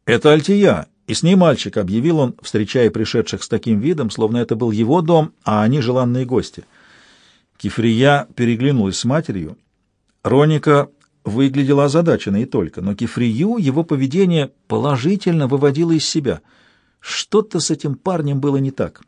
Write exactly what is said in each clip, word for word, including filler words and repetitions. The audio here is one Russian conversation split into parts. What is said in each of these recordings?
«Это Альтия, и с ней мальчик», — объявил он, встречая пришедших с таким видом, словно это был его дом, а они желанные гости. Кифрия переглянулась с матерью. Роника выглядела озадаченной и только, но Кифрию его поведение положительно выводило из себя. Что-то с этим парнем было не так.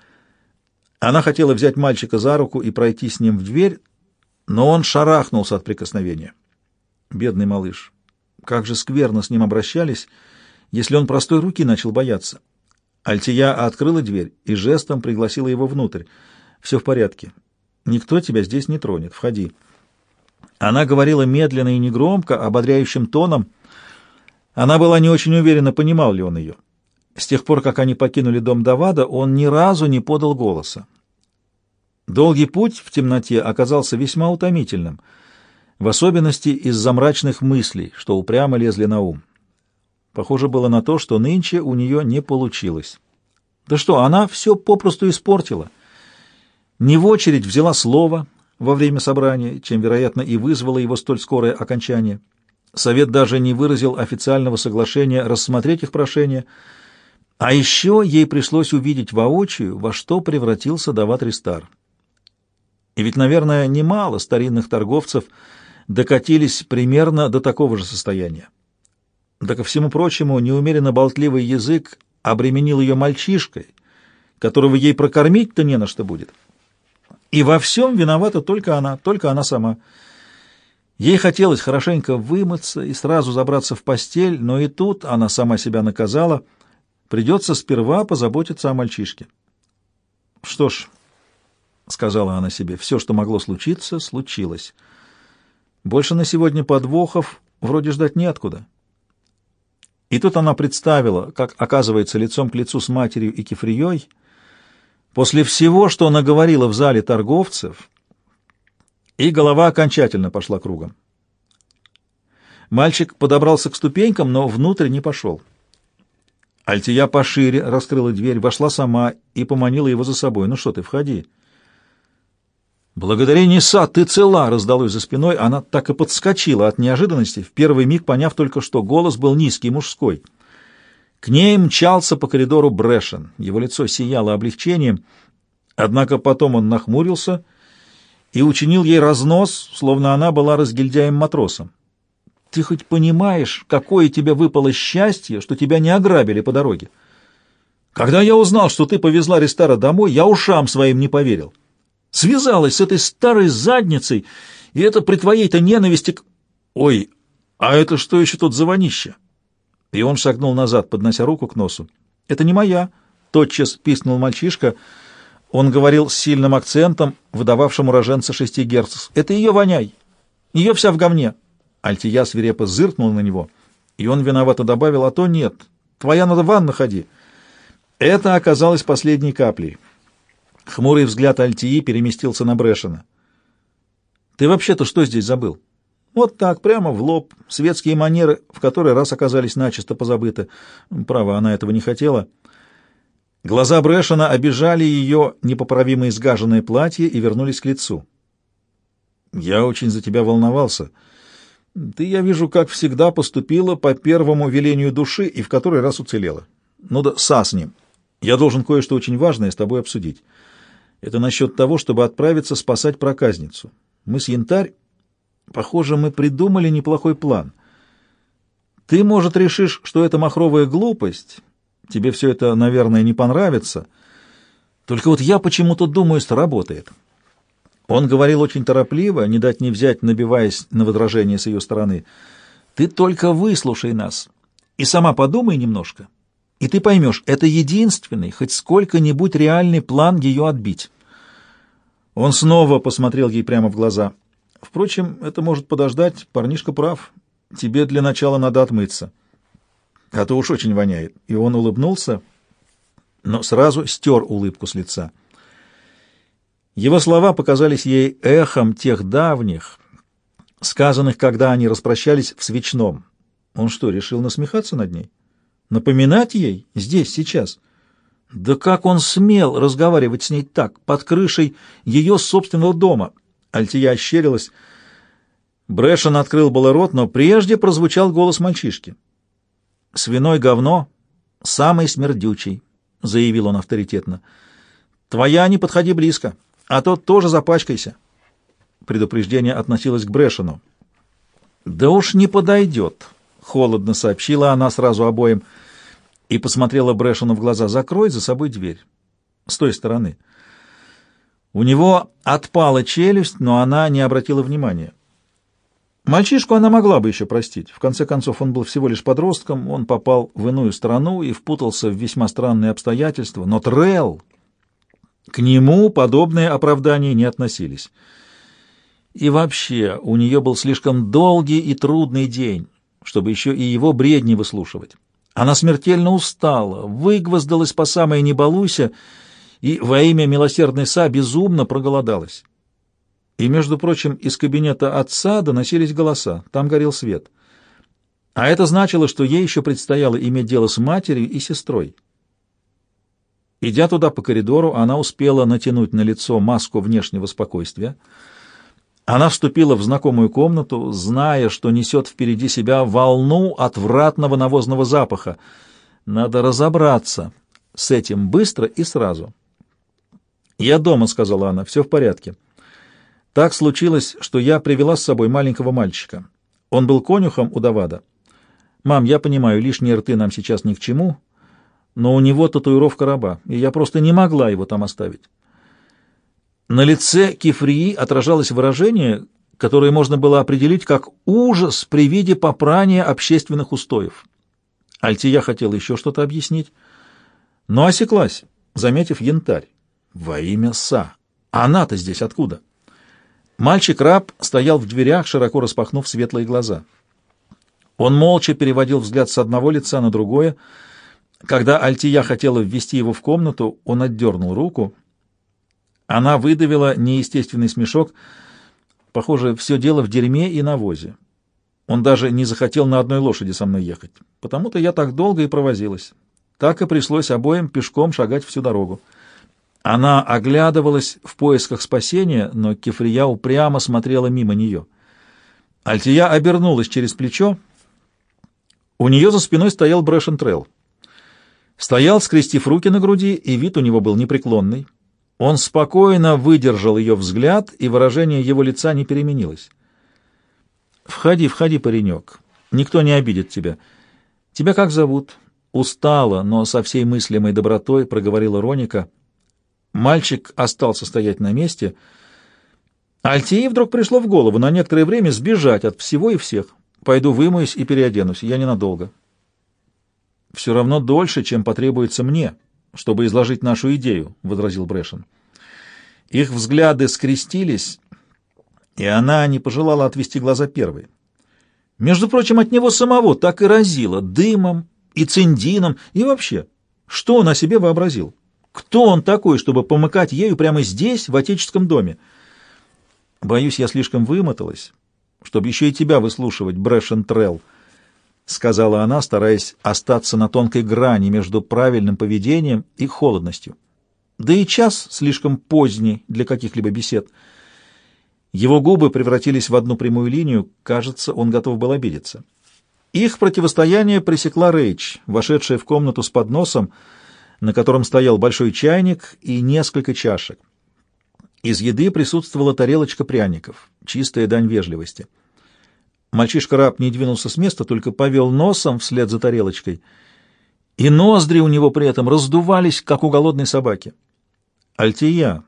Она хотела взять мальчика за руку и пройти с ним в дверь, но он шарахнулся от прикосновения. Бедный малыш. Как же скверно с ним обращались, если он простой руки начал бояться. Альтия открыла дверь и жестом пригласила его внутрь. «Все в порядке. Никто тебя здесь не тронет. Входи». Она говорила медленно и негромко, ободряющим тоном. Она была не очень уверена, понимал ли он ее. С тех пор, как они покинули дом Давада, он ни разу не подал голоса. Долгий путь в темноте оказался весьма утомительным, в особенности из-за мрачных мыслей, что упрямо лезли на ум. Похоже было на то, что нынче у нее не получилось. Да что, она все попросту испортила. Не в очередь взяла слово во время собрания, чем, вероятно, и вызвало его столь скорое окончание. Совет даже не выразил официального соглашения рассмотреть их прошение, а еще ей пришлось увидеть воочию, во что превратился Дават Ристар. И ведь, наверное, немало старинных торговцев докатились примерно до такого же состояния. Да ко всему прочему, неумеренно болтливый язык обременил ее мальчишкой, которого ей прокормить-то не на что будет. И во всем виновата только она, только она сама. Ей хотелось хорошенько вымыться и сразу забраться в постель, но и тут она сама себя наказала. Придется сперва позаботиться о мальчишке. «Что ж», — сказала она себе, — «все, что могло случиться, случилось. Больше на сегодня подвохов вроде ждать неоткуда». И тут она представила, как оказывается лицом к лицу с матерью и Кифрией, после всего, что она говорила в зале торговцев, и голова окончательно пошла кругом. Мальчик подобрался к ступенькам, но внутрь не пошел. Альтия пошире раскрыла дверь, вошла сама и поманила его за собой. «Ну что ты, входи». «Благодари Ниса, ты цела!» — раздалось за спиной. Она так и подскочила от неожиданности, в первый миг поняв только, что голос был низкий, мужской. К ней мчался по коридору Брэшен. Его лицо сияло облегчением, однако потом он нахмурился и учинил ей разнос, словно она была разгильдяем-матросом. «Ты хоть понимаешь, какое тебе выпало счастье, что тебя не ограбили по дороге? Когда я узнал, что ты повезла Ристара домой, я ушам своим не поверил. Связалась с этой старой задницей, и это при твоей-то ненависти к... Ой, а это что еще тут за вонище?» И он шагнул назад, поднося руку к носу. «Это не моя», — тотчас пискнул мальчишка. Он говорил с сильным акцентом, выдававшим уроженца шести герцогств. «Это ее воняй. Ее вся в говне». Альтия свирепо зыркнул на него, и он виновато добавил: «А то нет. Твоя надо в ванну ходи». Это оказалось последней каплей. Хмурый взгляд Альтии переместился на Брэшена. «Ты вообще-то что здесь забыл?» Вот так, прямо в лоб, светские манеры в который раз оказались начисто позабыты. Право, она этого не хотела. Глаза Брэшена обижали ее непоправимо изгаженное платье и вернулись к лицу. «Я очень за тебя волновался. Ты, я вижу, как всегда поступила по первому велению души и в который раз уцелела. Ну да, са с ним. Я должен кое-что очень важное с тобой обсудить. Это насчет того, чтобы отправиться спасать проказницу. Мы с Янтарь, похоже, мы придумали неплохой план. Ты, может, решишь, что это махровая глупость. Тебе все это, наверное, не понравится. Только вот я почему-то думаю, сработает». Он говорил очень торопливо, не дать не взять, набиваясь на возражение с ее стороны. «Ты только выслушай нас и сама подумай немножко, и ты поймешь, это единственный, хоть сколько-нибудь реальный план ее отбить». Он снова посмотрел ей прямо в глаза. «Впрочем, это может подождать, парнишка прав. Тебе для начала надо отмыться, а то уж очень воняет». И он улыбнулся, но сразу стер улыбку с лица. Его слова показались ей эхом тех давних, сказанных, когда они распрощались в свечном. Он что, решил насмехаться над ней? Напоминать ей здесь, сейчас? Да как он смел разговаривать с ней так, под крышей ее собственного дома? Альтия ощерилась. Брэшен открыл было рот, но прежде прозвучал голос мальчишки. «Свиной говно самый смердючий», — заявил он авторитетно. «Твоя не подходи близко, а то тоже запачкайся». Предупреждение относилось к Брэшену. «Да уж не подойдет», — холодно сообщила она сразу обоим и посмотрела Брэшену в глаза. «Закрой за собой дверь. С той стороны». У него отпала челюсть, но она не обратила внимания. Мальчишку она могла бы еще простить. В конце концов, он был всего лишь подростком, он попал в иную страну и впутался в весьма странные обстоятельства. Но Трелл... К нему подобные оправдания не относились. И вообще, у нее был слишком долгий и трудный день, чтобы еще и его бредни выслушивать. Она смертельно устала, выгвоздалась по самое «не балуйся» и во имя милосердной Са безумно проголодалась. И, между прочим, из кабинета отца доносились голоса, там горел свет. А это значило, что ей еще предстояло иметь дело с матерью и сестрой. Идя туда по коридору, она успела натянуть на лицо маску внешнего спокойствия. Она вступила в знакомую комнату, зная, что несет впереди себя волну отвратного навозного запаха. Надо разобраться с этим быстро и сразу. «Я дома», — сказала она, — «все в порядке. Так случилось, что я привела с собой маленького мальчика. Он был конюхом у Давада. Мам, я понимаю, лишние рты нам сейчас ни к чему, но у него татуировка раба, и я просто не могла его там оставить». На лице Кифрии отражалось выражение, которое можно было определить как ужас при виде попрания общественных устоев. Альтия хотела еще что-то объяснить, но осеклась, заметив янтарь. Во имя Са! Она-то здесь откуда? Мальчик-раб стоял в дверях, широко распахнув светлые глаза. Он молча переводил взгляд с одного лица на другое. Когда Альтия хотела ввести его в комнату, он отдернул руку. Она выдавила неестественный смешок. Похоже, все дело в дерьме и навозе. Он даже не захотел на одной лошади со мной ехать. Потому-то я так долго и провозилась. Так и пришлось обоим пешком шагать всю дорогу. Она оглядывалась в поисках спасения, но Кефрия упрямо смотрела мимо нее. Альтия обернулась через плечо. У нее за спиной стоял Брэшен Трелл. Стоял, скрестив руки на груди, и вид у него был непреклонный. Он спокойно выдержал ее взгляд, и выражение его лица не переменилось. «Входи, входи, паренек. Никто не обидит тебя. Тебя как зовут?» Устала, но со всей мыслимой добротой проговорила Роника. Мальчик остался стоять на месте. Альтии вдруг пришло в голову на некоторое время сбежать от всего и всех. «Пойду вымоюсь и переоденусь. Я ненадолго». «Все равно дольше, чем потребуется мне, чтобы изложить нашу идею», — возразил Брэшен. Их взгляды скрестились, и она не пожелала отвести глаза первой. Между прочим, от него самого так и разило дымом и циндином, и вообще, что он о себе вообразил? Кто он такой, чтобы помыкать ею прямо здесь, в отеческом доме? «Боюсь, я слишком вымоталась, чтобы еще и тебя выслушивать, Брэшен Трелл», — сказала она, стараясь остаться на тонкой грани между правильным поведением и холодностью. Да и час слишком поздний для каких-либо бесед. Его губы превратились в одну прямую линию, кажется, он готов был обидеться. Их противостояние пресекла Рейч, вошедшая в комнату с подносом, на котором стоял большой чайник и несколько чашек. Из еды присутствовала тарелочка пряников, чистая дань вежливости. Мальчишка-раб не двинулся с места, только повел носом вслед за тарелочкой, и ноздри у него при этом раздувались, как у голодной собаки. «Альтия!»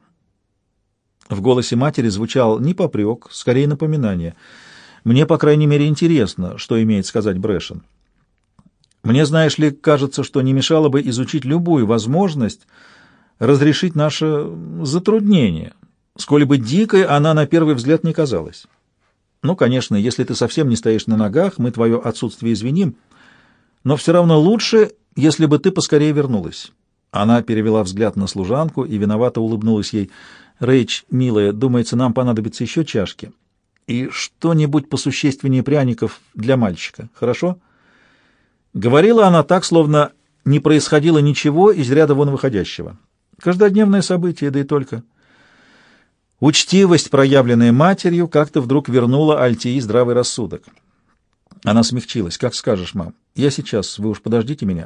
В голосе матери звучал не попрек, скорее напоминание. «Мне, по крайней мере, интересно, что имеет сказать Брэшен. Мне, знаешь ли, кажется, что не мешало бы изучить любую возможность разрешить наше затруднение, сколь бы дикой она на первый взгляд не казалась. Ну, конечно, если ты совсем не стоишь на ногах, мы твое отсутствие извиним, но все равно лучше, если бы ты поскорее вернулась». Она перевела взгляд на служанку и виновато улыбнулась ей. «Рэйч, милая, думается, нам понадобится еще чашки и что-нибудь посущественнее пряников для мальчика, хорошо?» Говорила она так, словно не происходило ничего из ряда вон выходящего. Каждодневное событие, да и только. Учтивость, проявленная матерью, как-то вдруг вернула Альтии здравый рассудок. Она смягчилась. «Как скажешь, мам. Я сейчас. Вы уж подождите меня».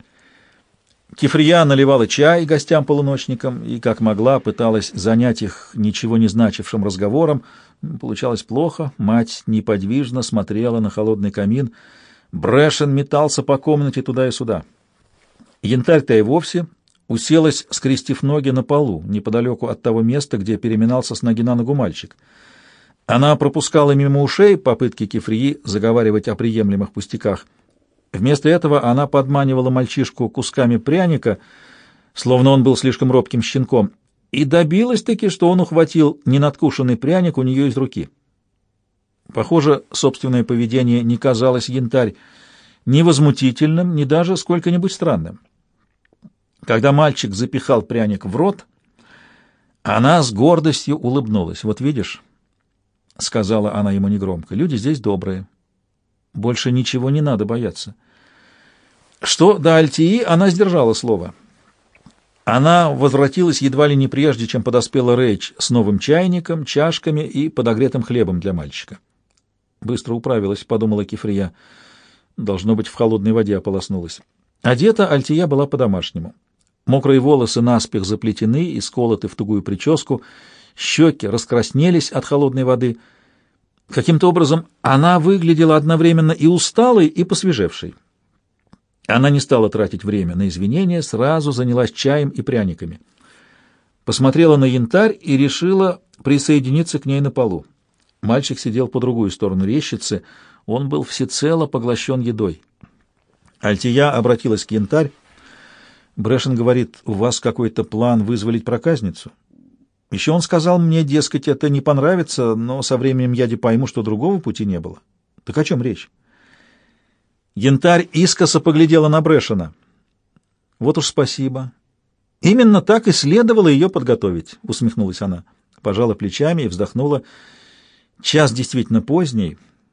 Кифрия наливала чай гостям-полуночникам и, как могла, пыталась занять их ничего не значившим разговором. Получалось плохо. Мать неподвижно смотрела на холодный камин. Брэшен метался по комнате туда и сюда. Янтарь-то и вовсе уселась, скрестив ноги на полу, неподалеку от того места, где переминался с ноги на ногу мальчик. Она пропускала мимо ушей попытки Кифрии заговаривать о приемлемых пустяках. Вместо этого она подманивала мальчишку кусками пряника, словно он был слишком робким щенком, и добилась-таки, что он ухватил ненадкушенный пряник у нее из руки. Похоже, собственное поведение не казалось Янтарь ни возмутительным, ни даже сколько-нибудь странным. Когда мальчик запихал пряник в рот, она с гордостью улыбнулась. «Вот видишь», — сказала она ему негромко, — «люди здесь добрые. Больше ничего не надо бояться». Что до Альтии, она сдержала слово. Она возвратилась едва ли не прежде, чем подоспела Рэйч с новым чайником, чашками и подогретым хлебом для мальчика. «Быстро управилась», — подумала Кифрия. Должно быть, в холодной воде ополоснулась. Одета Альтия была по-домашнему. Мокрые волосы наспех заплетены и сколоты в тугую прическу, щеки раскраснелись от холодной воды. Каким-то образом она выглядела одновременно и усталой, и посвежевшей. Она не стала тратить время на извинения, сразу занялась чаем и пряниками. Посмотрела на Янтарь и решила присоединиться к ней на полу. Мальчик сидел по другую сторону рещицы, он был всецело поглощен едой. Альтия обратилась к Янтарь. «Брэшен говорит, у вас какой-то план вызволить проказницу? Еще он сказал мне, дескать, это не понравится, но со временем я пойму, что другого пути не было. Так о чем речь?» Янтарь искоса поглядела на Брэшена. «Вот уж спасибо. Именно так и следовало ее подготовить», — усмехнулась она. Пожала плечами и вздохнула. «Час действительно поздний.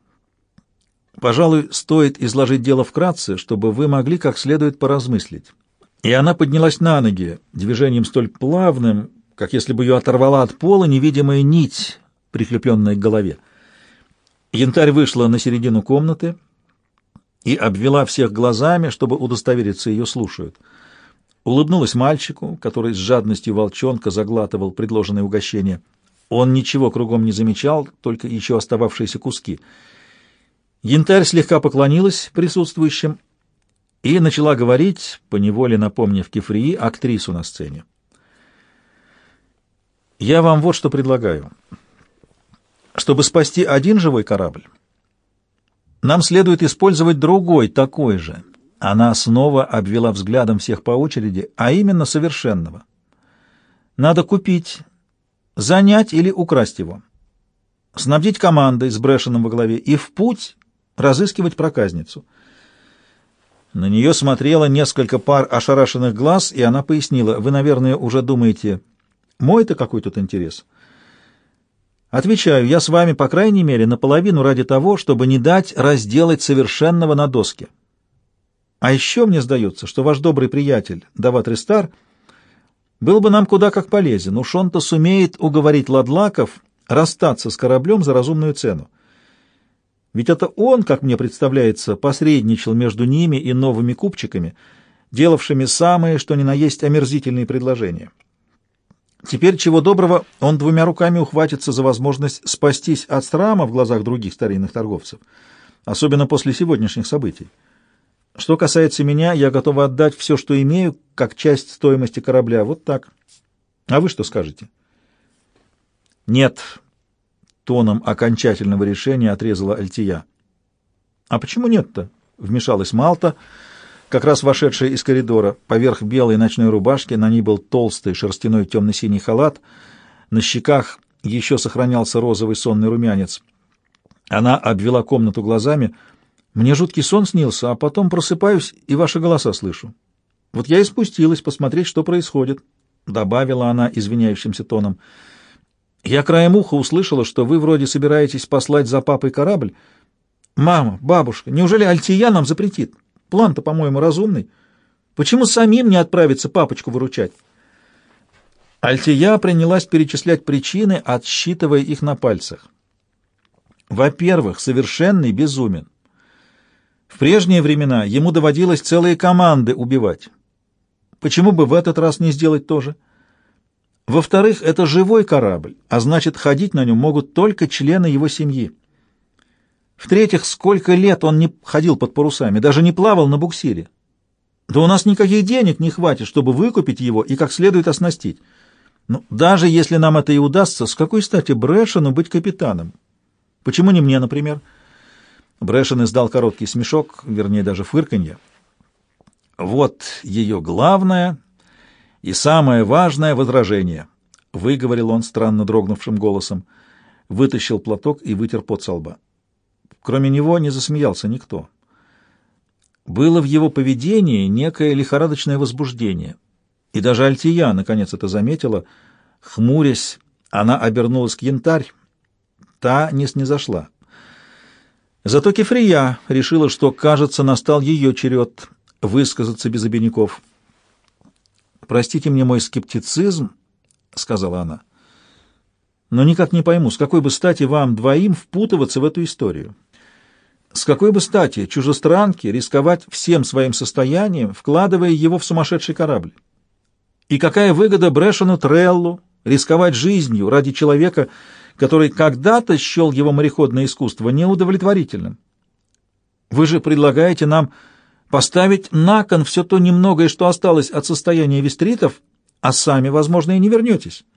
Пожалуй, стоит изложить дело вкратце, чтобы вы могли как следует поразмыслить». И она поднялась на ноги, движением столь плавным, как если бы ее оторвала от пола невидимая нить, прикрепленная к голове. Янтарь вышла на середину комнаты и обвела всех глазами, чтобы удостовериться, ее слушают. Улыбнулась мальчику, который с жадностью волчонка заглатывал предложенное угощение. Он ничего кругом не замечал, только еще остававшиеся куски. Янтарь слегка поклонилась присутствующим и начала говорить, поневоле напомнив Кифрии, актрису на сцене. «Я вам вот что предлагаю. Чтобы спасти один живой корабль, нам следует использовать другой, такой же». Она снова обвела взглядом всех по очереди, а именно совершенного. Надо купить, занять или украсть его, снабдить командой с Брэшеном во главе и в путь разыскивать проказницу. На нее смотрело несколько пар ошарашенных глаз, и она пояснила: «Вы, наверное, уже думаете, мой-то какой тут интерес?» Отвечаю, я с вами, по крайней мере, наполовину ради того, чтобы не дать разделать совершенного на доске. А еще мне сдается, что ваш добрый приятель Дават Ристар был бы нам куда как полезен. Уж он-то сумеет уговорить ладлаков расстаться с кораблем за разумную цену. Ведь это он, как мне представляется, посредничал между ними и новыми купчиками, делавшими самые, что ни на есть, омерзительные предложения. Теперь, чего доброго, он двумя руками ухватится за возможность спастись от срама в глазах других старинных торговцев, особенно после сегодняшних событий. Что касается меня, я готова отдать все, что имею, как часть стоимости корабля. Вот так. А вы что скажете? Нет. Тоном окончательного решения отрезала Альтия. А почему нет-то? Вмешалась Малта, как раз вошедшая из коридора. Поверх белой ночной рубашки на ней был толстый шерстяной темно-синий халат. На щеках еще сохранялся розовый сонный румянец. Она обвела комнату глазами. Мне жуткий сон снился, а потом просыпаюсь и ваши голоса слышу. Вот я и спустилась посмотреть, что происходит, — добавила она извиняющимся тоном. Я краем уха услышала, что вы вроде собираетесь послать за папой корабль. Мама, бабушка, неужели Альтия нам запретит? План-то, по-моему, разумный. Почему самим не отправиться папочку выручать? Альтия принялась перечислять причины, отсчитывая их на пальцах. Во-первых, совершенный безумен. В прежние времена ему доводилось целые команды убивать. Почему бы в этот раз не сделать то же? Во-вторых, это живой корабль, а значит, ходить на нем могут только члены его семьи. В-третьих, сколько лет он не ходил под парусами, даже не плавал на буксире. Да у нас никаких денег не хватит, чтобы выкупить его и как следует оснастить. Ну, даже если нам это и удастся, с какой стати Брэшену быть капитаном? Почему не мне, например? Брэшен издал короткий смешок, вернее, даже фырканье. «Вот ее главное и самое важное возражение», — выговорил он странно дрогнувшим голосом, вытащил платок и вытер пот со лба. Кроме него не засмеялся никто. Было в его поведении некое лихорадочное возбуждение, и даже Альтия наконец это заметила. Хмурясь, она обернулась к Янтарь, та не снизошла. Зато Кефрия решила, что, кажется, настал ее черед высказаться без обиняков. «Простите мне мой скептицизм», — сказала она, — «но никак не пойму, с какой бы стати вам двоим впутываться в эту историю? С какой бы стати чужестранке рисковать всем своим состоянием, вкладывая его в сумасшедший корабль? И какая выгода Брэшену Треллу рисковать жизнью ради человека, который когда-то счел его мореходное искусство неудовлетворительным? Вы же предлагаете нам поставить на кон все то немногое, что осталось от состояния вестритов, а сами, возможно, и не вернетесь».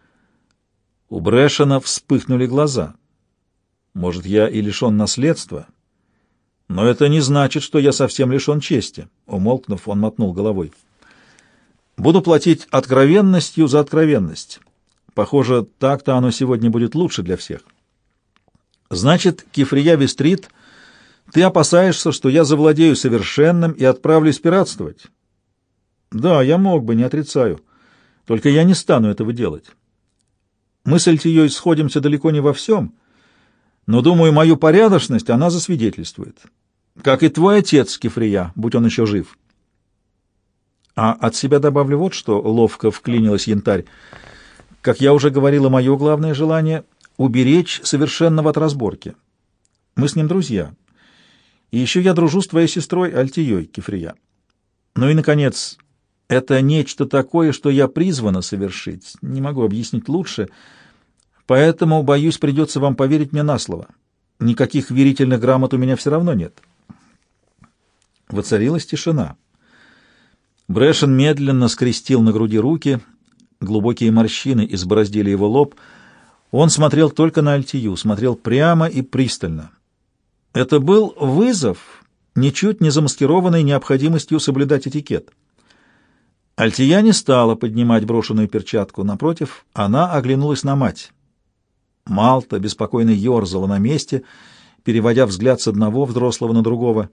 У Брэшена вспыхнули глаза. «Может, я и лишен наследства, но это не значит, что я совсем лишен чести». Умолкнув, он мотнул головой. «Буду платить откровенностью за откровенность. Похоже, так-то оно сегодня будет лучше для всех. Значит, Кефрия Вестрит, ты опасаешься, что я завладею совершенным и отправлюсь пиратствовать? Да, я мог бы, не отрицаю. Только я не стану этого делать. Мы с Альтией сходимся далеко не во всем, но, думаю, мою порядочность она засвидетельствует. Как и твой отец, Кефрия, будь он еще жив». А от себя добавлю вот что, ловко вклинилась Янтарь. Как я уже говорила, мое главное желание — уберечь совершенного от разборки. Мы с ним друзья. И еще я дружу с твоей сестрой Альтией, Кефрия. Ну и, наконец, это нечто такое, что я призвана совершить. Не могу объяснить лучше, поэтому, боюсь, придется вам поверить мне на слово. Никаких верительных грамот у меня все равно нет. Воцарилась тишина. Брэшен медленно скрестил на груди руки, глубокие морщины избороздили его лоб. Он смотрел только на Альтию, смотрел прямо и пристально. Это был вызов, ничуть не замаскированный необходимостью соблюдать этикет. Альтия не стала поднимать брошенную перчатку, напротив, она оглянулась на мать. Малта беспокойно ерзала на месте, переводя взгляд с одного взрослого на другого.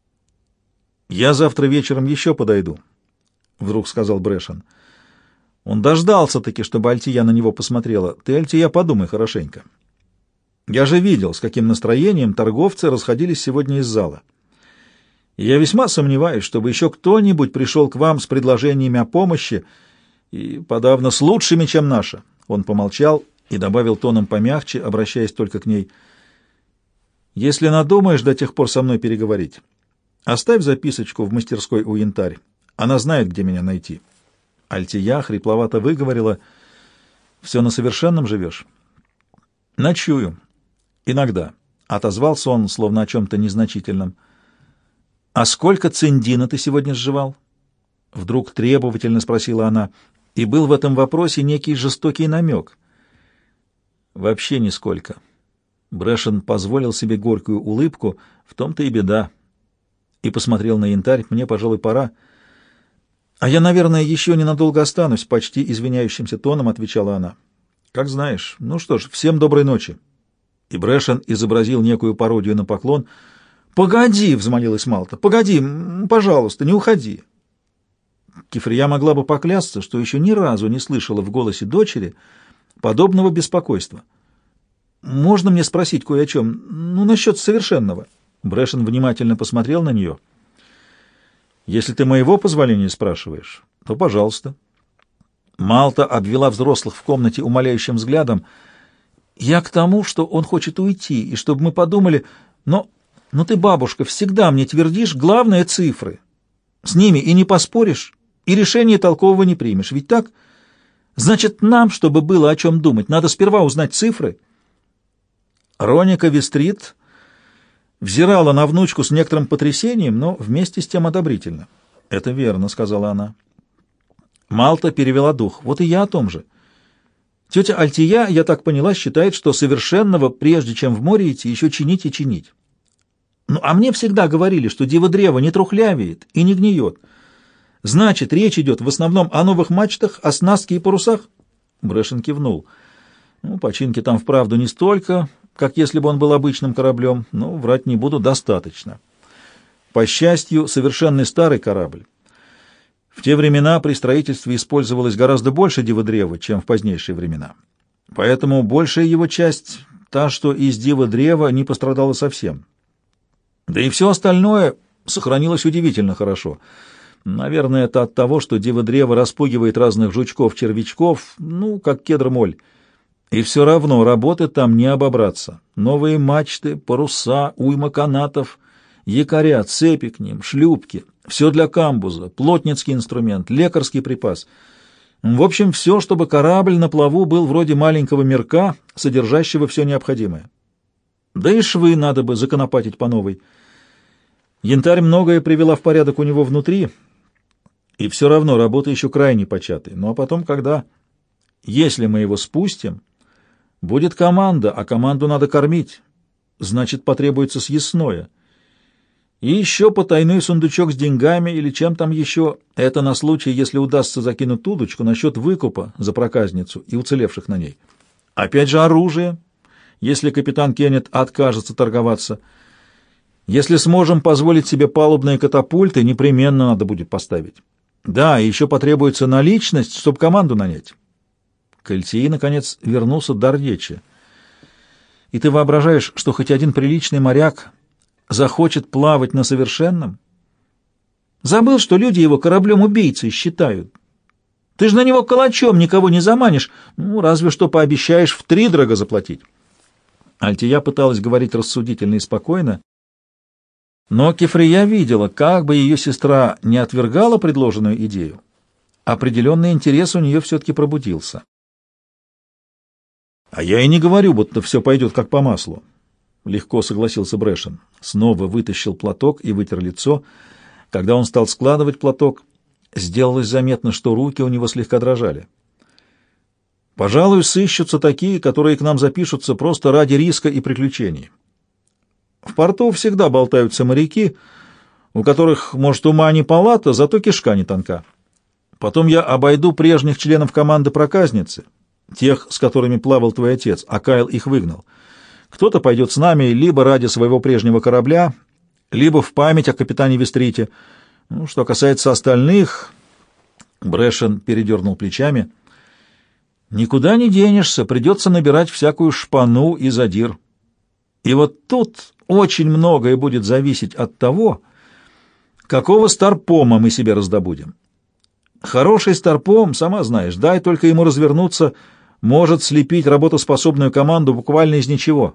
«Я завтра вечером еще подойду», — вдруг сказал Брэшен. Он дождался-таки, чтобы Альтия на него посмотрела. «Ты, Альтия, подумай хорошенько. Я же видел, с каким настроением торговцы расходились сегодня из зала. И я весьма сомневаюсь, чтобы еще кто-нибудь пришел к вам с предложениями о помощи, и подавно с лучшими, чем наша». Он помолчал и добавил тоном помягче, обращаясь только к ней: «Если надумаешь до тех пор со мной переговорить, оставь записочку в мастерской у Янтарь. Она знает, где меня найти». Альтия хрипловато выговорила: «Все на совершенном живешь?» «Ночую. Иногда», — отозвался он, словно о чем-то незначительном. «А сколько циндина ты сегодня сживал?» Вдруг требовательно спросила она, и был в этом вопросе некий жестокий намек. «Вообще нисколько». Брэшен позволил себе горькую улыбку, в том-то и беда. И посмотрел на Янтарь: «Мне, пожалуй, пора». «А я, наверное, еще ненадолго останусь», — почти извиняющимся тоном отвечала она. «Как знаешь. Ну что ж, всем доброй ночи». И Брэшен изобразил некую пародию на поклон. «Погоди!» — взмолилась Малта. «Погоди, пожалуйста, не уходи». Кефрия могла бы поклясться, что еще ни разу не слышала в голосе дочери подобного беспокойства. «Можно мне спросить кое о чем? Ну, насчет совершенного?» Брэшен внимательно посмотрел на нее. «Если ты моего позволения спрашиваешь, то пожалуйста». Малта обвела взрослых в комнате умоляющим взглядом. «Я к тому, что он хочет уйти, и чтобы мы подумали, но Но ты, бабушка, всегда мне твердишь, главное — цифры. С ними и не поспоришь, и решение толкового не примешь. Ведь так? Значит, нам, чтобы было о чем думать, надо сперва узнать цифры». Роника Вестрит взирала на внучку с некоторым потрясением, но вместе с тем одобрительно. «Это верно», — сказала она. Малта перевела дух. «Вот и я о том же. Тетя Альтия, я так поняла, считает, что совершенного, прежде чем в море идти, еще чинить и чинить. Ну, а мне всегда говорили, что диво-древо не трухлявеет и не гниет. Значит, речь идет в основном о новых мачтах, оснастке и парусах?» Брэшен кивнул. «Ну, починки там вправду не столько, как если бы он был обычным кораблем, но, врать не буду, достаточно. По счастью, совершенный старый корабль. В те времена при строительстве использовалось гораздо больше диво-древа, чем в позднейшие времена. Поэтому большая его часть, та, что из диво-древа, не пострадала совсем. Да и все остальное сохранилось удивительно хорошо. Наверное, это от того, что диво-древо распугивает разных жучков-червячков, ну, как кедр-моль. И все равно работы там не обобраться. Новые мачты, паруса, уйма канатов, якоря, цепи к ним, шлюпки. Все для камбуза, плотницкий инструмент, лекарский припас. В общем, все, чтобы корабль на плаву был вроде маленького мирка, содержащего все необходимое. Да и швы надо бы законопатить по новой. Янтарь многое привела в порядок у него внутри, и все равно работа еще крайне початая. Ну а потом, когда... Если мы его спустим, будет команда, а команду надо кормить. Значит, потребуется съестное. И еще потайной сундучок с деньгами или чем там еще. Это на случай, если удастся закинуть удочку насчет выкупа за проказницу и уцелевших на ней. Опять же оружие, если капитан Кеннет откажется торговаться. Если сможем позволить себе палубные катапульты, непременно надо будет поставить. Да, и еще потребуется наличность, чтобы команду нанять. К Альтии, наконец, вернулся дар речи. И ты воображаешь, что хоть один приличный моряк захочет плавать на совершенном? Забыл, что люди его кораблем-убийцей считают. Ты же на него калачом никого не заманишь, ну, разве что пообещаешь втридорого заплатить. Альтия пыталась говорить рассудительно и спокойно, но Кефрия видела, как бы ее сестра не отвергала предложенную идею, определенный интерес у нее все-таки пробудился. «А я и не говорю, будто все пойдет как по маслу», — легко согласился Брэшен. Снова вытащил платок и вытер лицо. Когда он стал складывать платок, сделалось заметно, что руки у него слегка дрожали. «Пожалуй, сыщутся такие, которые к нам запишутся просто ради риска и приключений. В порту всегда болтаются моряки, у которых, может, ума не палата, зато кишка не тонка. Потом я обойду прежних членов команды проказницы, тех, с которыми плавал твой отец, а Кайл их выгнал. Кто-то пойдет с нами либо ради своего прежнего корабля, либо в память о капитане Вестрите. Ну, что касается остальных...» Брэшен передернул плечами. «Никуда не денешься, придется набирать всякую шпану и задир. И вот тут очень многое будет зависеть от того, какого старпома мы себе раздобудем. Хороший старпом, сама знаешь, дай только ему развернуться, может слепить работоспособную команду буквально из ничего.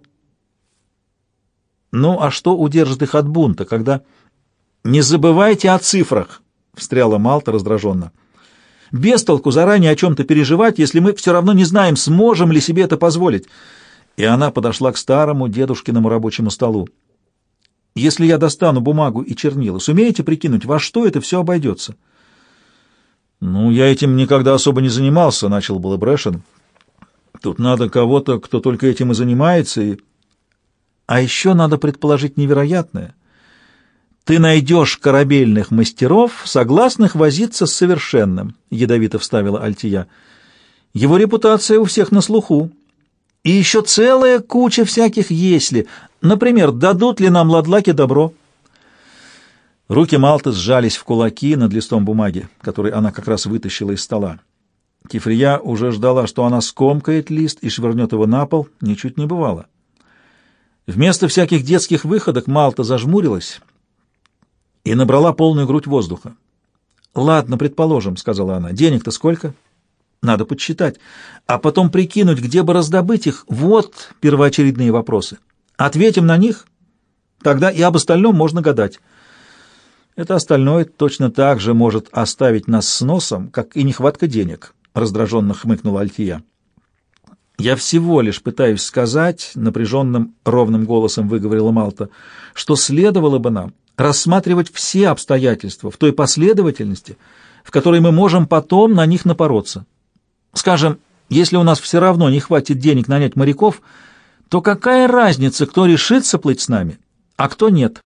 Ну, а что удержит их от бунта, когда... «Не забывайте о цифрах», — встряла Малта раздраженно. «Без толку заранее о чем-то переживать, если мы все равно не знаем, сможем ли себе это позволить». И она подошла к старому дедушкиному рабочему столу. «Если я достану бумагу и чернила, сумеете прикинуть, во что это все обойдется?» «Ну, я этим никогда особо не занимался», — начал было Брэшен. «Тут надо кого-то, кто только этим и занимается, и...» «А еще надо предположить невероятное. Ты найдешь корабельных мастеров, согласных возиться с совершенным», — ядовито вставила Альтия. «Его репутация у всех на слуху. И еще целая куча всяких «если». Например, дадут ли нам ладлаки добро?» Руки Малты сжались в кулаки над листом бумаги, который она как раз вытащила из стола. Кефрия уже ждала, что она скомкает лист и швырнет его на пол. Ничуть не бывало. Вместо всяких детских выходок Малта зажмурилась и набрала полную грудь воздуха. «Ладно, предположим», — сказала она. «Денег-то сколько? Надо подсчитать. А потом прикинуть, где бы раздобыть их. Вот первоочередные вопросы. Ответим на них, Тогда и об остальном можно гадать. Это остальное точно так же может оставить нас с носом, как и нехватка денег, — раздраженно хмыкнула Альфия. «Я всего лишь пытаюсь сказать», — напряженным ровным голосом выговорила Малта, — «что следовало бы нам рассматривать все обстоятельства в той последовательности, в которой мы можем потом на них напороться. Скажем, если у нас все равно не хватит денег нанять моряков, то какая разница, кто решится плыть с нами, а кто нет?